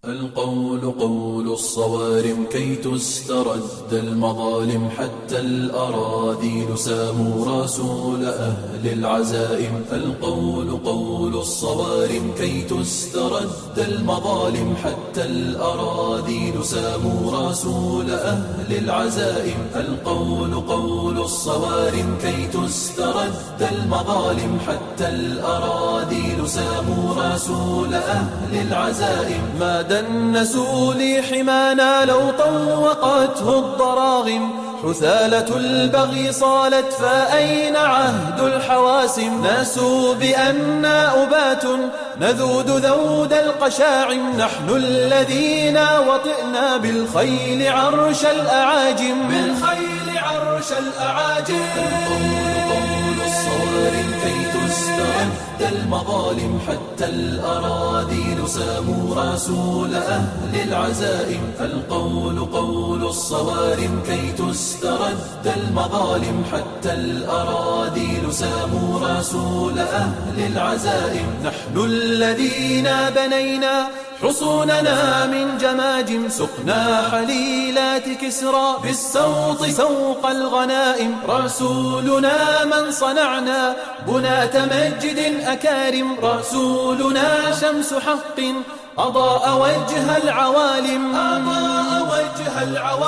القول قول الصوارم كي تسترد المظالم، حتى الأراذيل ساموا رسول أهل العزائم. القول قول الصوارم كي تسترد المظالم، حتى الأراذيل ساموا رسول أهل العزائم. القول قول الصوارم كي تسترد المظالم، حتى الأراذيل ساموا رسول أهل العزائم. ما دنسوا لي حمانا لو طوقته الضراغم، حثالة البغي صالت فأين عهد الحواسم. ناسوا بأننا أبات نذود ذود القشاعم، نحن الذين وطئنا بالخيل عرش الأعاجم. بالخيل عرش الأعاجم. قول الصوارم كي تسترد المظالم، حتى الأراذيل ساموا رسول أهل العزائم. القول قول الصوارم كي تسترد المظالم، حتى الأراذيل ساموا رسول أهل العزائم. نحن الذين بنينا حصوننا من جماجم، سقنا حليلات كسرى بالسوط سوق الغنائم. رسولنا من صنعنا بناة مجد أكارم، رسولنا شمس حق أضاء وجه العوالم. أضاء وجه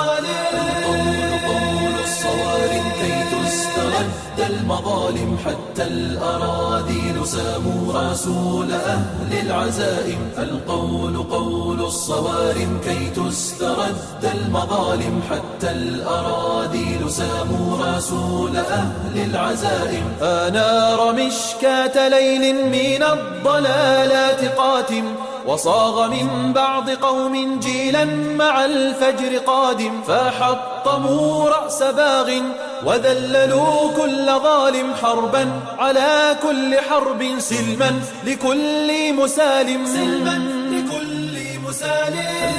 العوالم. قول الصوارم كي تسترد المظالم، حتى الأراذيل ساموا رسول أهل العزائم. القول قول الصوارم كي تسترد المظالم، حتى الأراذيل ساموا رسول أهل العزائم. أنار مشكاة ليل من الضلالات قاتم، وصاغ من بعض قوم جيلا مع الفجر قادم. فحطموا رأس باغ وذللوا كل ظالم، حربا على كل حرب سلما لكل مسالم. سلما لكل مسالم.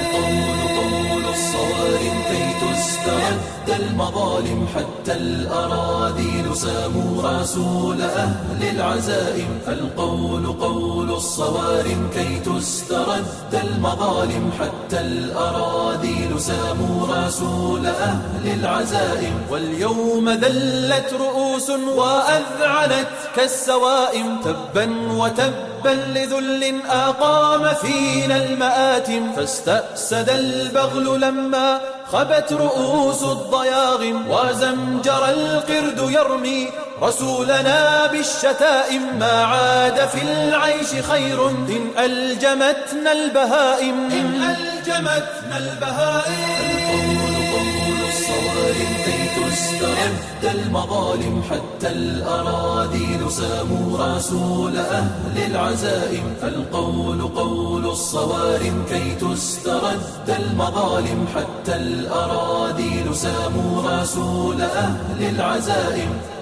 قول الصوارم كي تسترد المظالم، حتى الأراذيل ساموا رسول أهل العزائم. القول قول الصوارم كي تسترد المظالم، حتى الأراذيل ساموا رسول أهل العزائم. واليوم ذلت رؤوس وأذعنت كالسوائم، تبا وتبا لذل أقام فينا المآتم. فاستأسد البغل لما خبت رؤوس الضياغم، وزمجر القرد يرمي رسولنا بالشتائم. ما عاد في العيش خير إن ألجمتنا البهائم. إن ألجمتنا البهائم. قول الصوارم كي تسترد المظالم، حتى الأراذيل ساموا رسول أهل العزائم. القول قول الصوارم كي تسترد المظالم، حتى الأراذيل ساموا رسول أهل العزائم.